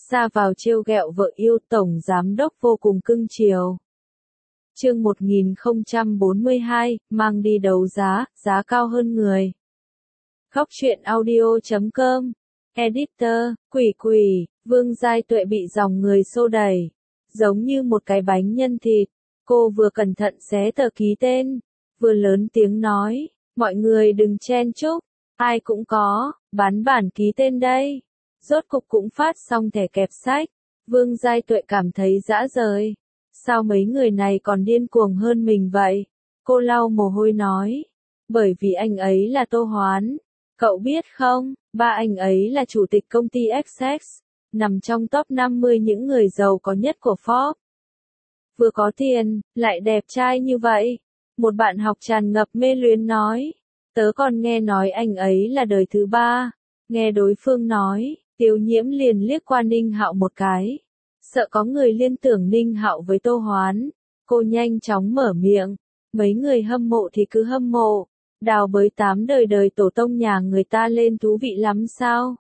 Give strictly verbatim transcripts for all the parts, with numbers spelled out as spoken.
ra vào trêu ghẹo vợ yêu, tổng giám đốc vô cùng cưng chiều. Chương một nghìn không trăm bốn mươi hai, mang đi đấu giá, giá cao hơn người. Góc truyện audio chấm com, Editor, quỷ quỷ, Vương Giai Tuệ bị dòng người xô đẩy, giống như một cái bánh nhân thịt. Cô vừa cẩn thận xé tờ ký tên, vừa lớn tiếng nói, mọi người đừng chen chúc, ai cũng có, bán bản ký tên đây. Rốt cục cũng phát xong thẻ kẹp sách, Vương Giai Tuệ cảm thấy dã rời. Sao mấy người này còn điên cuồng hơn mình vậy? Cô lau mồ hôi nói, bởi vì anh ấy là Tô Hoán. Cậu biết không, ba anh ấy là chủ tịch công ty ích ích, nằm trong top năm mươi những người giàu có nhất của Forbes. Vừa có tiền, lại đẹp trai như vậy. Một bạn học tràn ngập mê luyến nói, tớ còn nghe nói anh ấy là đời thứ ba. Nghe đối phương nói, Tiêu Nhiễm liền liếc qua Ninh Hạo một cái. Sợ có người liên tưởng Ninh Hạo với Tô Hoán. Cô nhanh chóng mở miệng, mấy người hâm mộ thì cứ hâm mộ. Đào bới tám đời đời tổ tông nhà người ta lên thú vị lắm sao?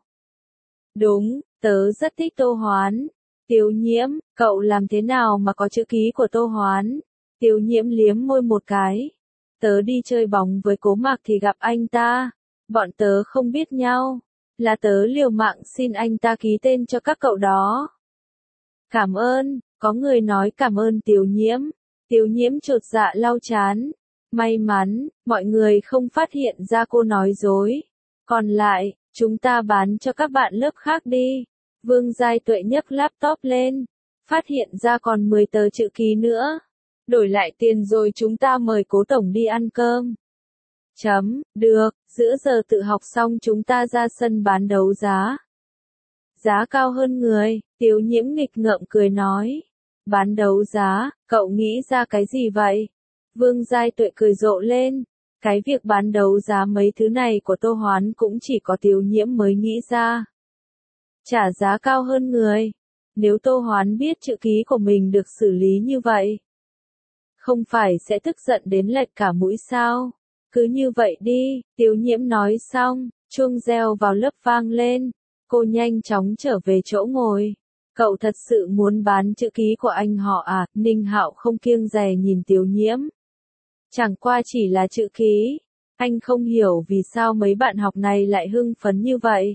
Đúng, tớ rất thích Tô Hoán. Tiêu Nhiễm, cậu làm thế nào mà có chữ ký của Tô Hoán? Tiêu Nhiễm liếm môi một cái. Tớ đi chơi bóng với Cố Mạc thì gặp anh ta. Bọn tớ không biết nhau. Là tớ liều mạng xin anh ta ký tên cho các cậu đó. Cảm ơn, có người nói cảm ơn Tiêu Nhiễm. Tiêu Nhiễm chột dạ lau chán. May mắn, mọi người không phát hiện ra cô nói dối. Còn lại, chúng ta bán cho các bạn lớp khác đi. Vương Giai Tuệ nhấc laptop lên, phát hiện ra còn mười tờ chữ ký nữa. Đổi lại tiền rồi chúng ta mời Cố tổng đi ăn cơm. Chấm, được, giữa giờ tự học xong chúng ta ra sân bán đấu giá. Giá cao hơn người, Tiêu Nhiễm nghịch ngợm cười nói. Bán đấu giá, cậu nghĩ ra cái gì vậy? Vương Giai Tuệ cười rộ lên. Cái việc bán đấu giá mấy thứ này của Tô Hoán cũng chỉ có Tiêu Nhiễm mới nghĩ ra. Trả giá cao hơn người. Nếu Tô Hoán biết chữ ký của mình được xử lý như vậy, không phải sẽ tức giận đến lệch cả mũi sao? Cứ như vậy đi, Tiêu Nhiễm nói xong, chuông reo vào lớp vang lên. Cô nhanh chóng trở về chỗ ngồi. Cậu thật sự muốn bán chữ ký của anh họ à? Ninh Hạo không kiêng dè nhìn Tiêu Nhiễm. Chẳng qua chỉ là chữ ký. Anh không hiểu vì sao mấy bạn học này lại hưng phấn như vậy.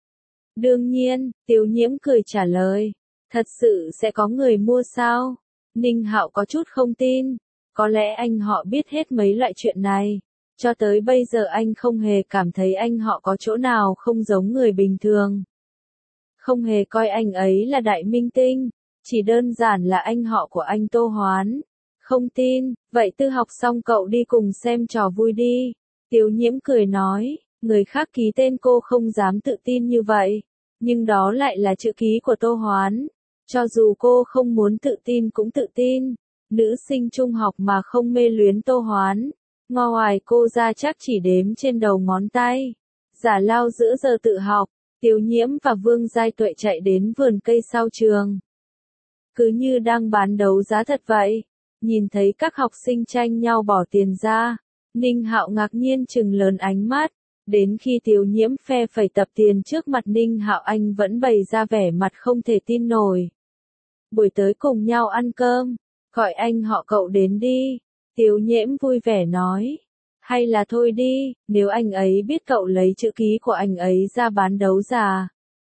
Đương nhiên, Tiêu Nhiễm cười trả lời. Thật sự sẽ có người mua sao? Ninh Hạo có chút không tin. Có lẽ anh họ biết hết mấy loại chuyện này. Cho tới bây giờ anh không hề cảm thấy anh họ có chỗ nào không giống người bình thường. Không hề coi anh ấy là đại minh tinh. Chỉ đơn giản là anh họ của anh Tô Hoán. Không tin, vậy tư học xong cậu đi cùng xem trò vui đi. Tiêu Nhiễm cười nói, người khác ký tên cô không dám tự tin như vậy. Nhưng đó lại là chữ ký của Tô Hoán. Cho dù cô không muốn tự tin cũng tự tin. Nữ sinh trung học mà không mê luyến Tô Hoán. Ngoài cô ra chắc chỉ đếm trên đầu ngón tay. Giả lao giữa giờ tự học, Tiêu Nhiễm và Vương Giai Tuệ chạy đến vườn cây sau trường. Cứ như đang bán đấu giá thật vậy. Nhìn thấy các học sinh tranh nhau bỏ tiền ra. Ninh Hạo ngạc nhiên trừng lớn ánh mắt. Đến khi Tiêu Nhiễm phe phẩy tập tiền trước mặt Ninh Hạo anh vẫn bày ra vẻ mặt không thể tin nổi. Buổi tới cùng nhau ăn cơm. Gọi anh họ cậu đến đi. Tiêu Nhiễm vui vẻ nói. Hay là thôi đi, nếu anh ấy biết cậu lấy chữ ký của anh ấy ra bán đấu giá.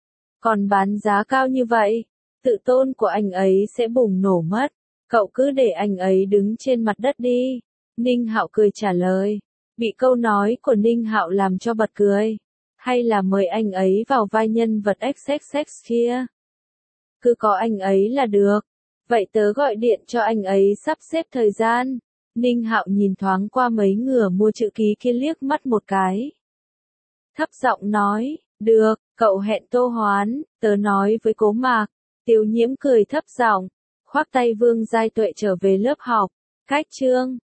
Còn bán giá cao như vậy, tự tôn của anh ấy sẽ bùng nổ mất. Cậu cứ để anh ấy đứng trên mặt đất đi. Ninh Hạo cười trả lời. Bị câu nói của Ninh Hạo làm cho bật cười. Hay là mời anh ấy vào vai nhân vật ích ích ích kia. Cứ có anh ấy là được. Vậy tớ gọi điện cho anh ấy sắp xếp thời gian. Ninh Hạo nhìn thoáng qua mấy ngửa mua chữ ký kia liếc mắt một cái. Thấp giọng nói, được, cậu hẹn Tô Hoán, tớ nói với Cố Mạc. Tiêu Nhiễm cười thấp giọng, khoác tay Vương Giai Tuệ trở về lớp học. Cách chương.